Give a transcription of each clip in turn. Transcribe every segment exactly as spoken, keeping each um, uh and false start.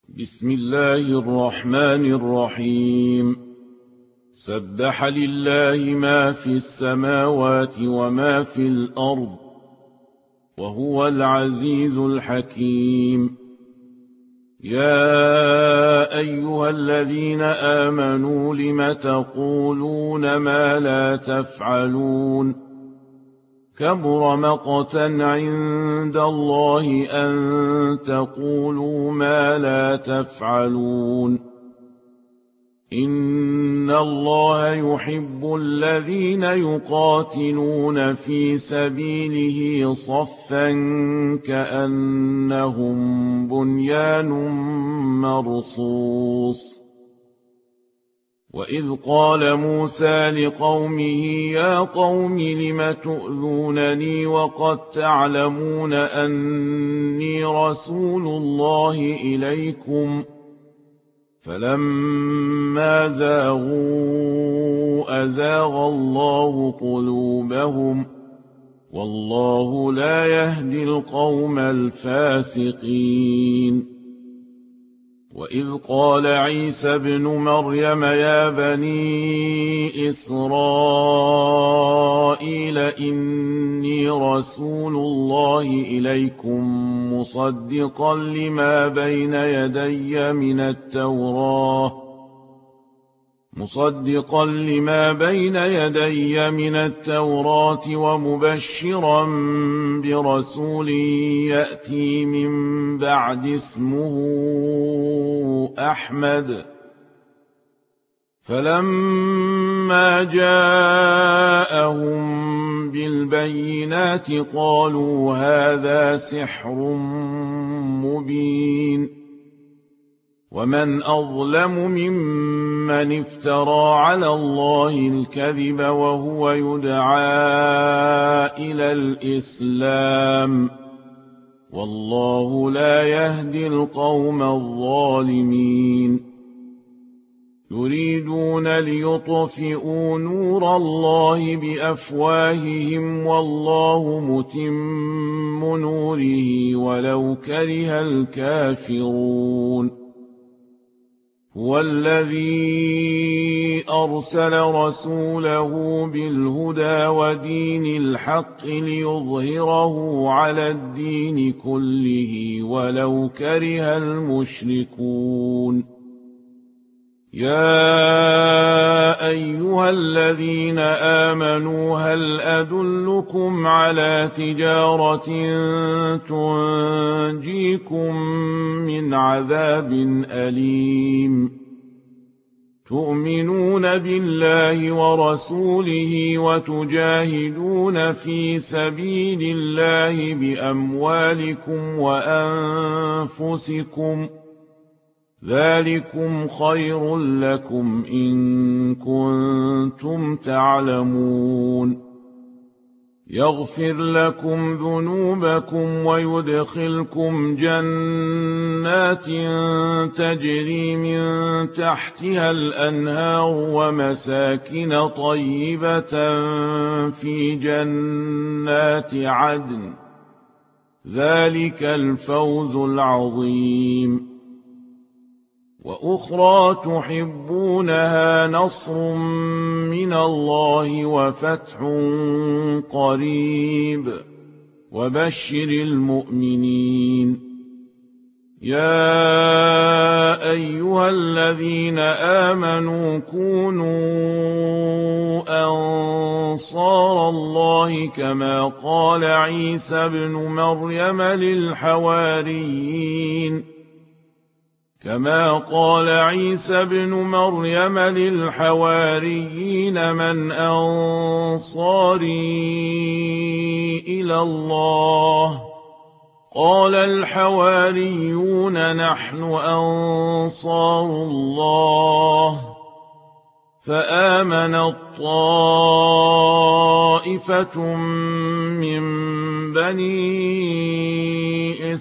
بسم الله الرحمن الرحيم. سبح لله ما في السماوات وما في الأرض وهو العزيز الحكيم. يا أيها الذين آمنوا لم تقولون ما لا تفعلون؟ كبر مقتا عند الله أن تقولوا ما لا تفعلون. إن الله يحب الذين يقاتلون في سبيله صفا كأنهم بنيان مرصوص. وإذ قال موسى لقومه يا قوم لم تؤذونني وقد تعلمون أني رسول الله إليكم فلما زاغوا أزاغ الله قلوبهم والله لا يهدي القوم الفاسقين. وإذ قال عيسى ابن مريم يا بني إسرائيل إني رسول الله إليكم مصدقا لما بين يدي من التوراة مصدقا لما بين يدي من التوراة ومبشرا برسول يأتي من بعد اسمه أحمد. فلما جاءهم بالبينات قالوا هذا سحر مبين. ومن أظلم ممن افترى على الله الكذب وهو يدعى إلى الإسلام والله لا يهدي القوم الظالمين. يريدون ليطفئوا نور الله بأفواههم والله متم نوره ولو كره الكافرون. هو الذي أرسل رسوله بالهدى ودين الحق ليظهره على الدين كله ولو كره المشركون. يا أيها الذين آمنوا هل أدلكم على تجارة تنجيكم من عذاب أليم؟ تؤمنون بالله ورسوله وتجاهدون في سبيل الله بأموالكم وأنفسكم ذلكم خير لكم إن كنتم تعلمون. يغفر لكم ذنوبكم ويدخلكم جنات تجري من تحتها الأنهار ومساكن طيبة في جنات عدن ذلك الفوز العظيم. وأخرى تحبونها نصر من الله وفتح قريب وبشر المؤمنين. يا أيها الذين آمنوا كونوا أنصار الله كما قال عيسى ابن مريم للحواريين كما قال عيسى ابن مريم للحواريين من أنصاري إلى الله؟ قال الحواريون نحن أنصار الله. فآمنت طائفة من بني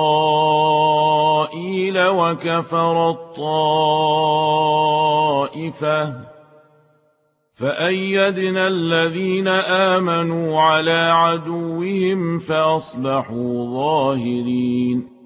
إسرائيل وكفرت طائفة فأيدنا الذين آمنوا على عدوهم فأصبحوا ظاهرين.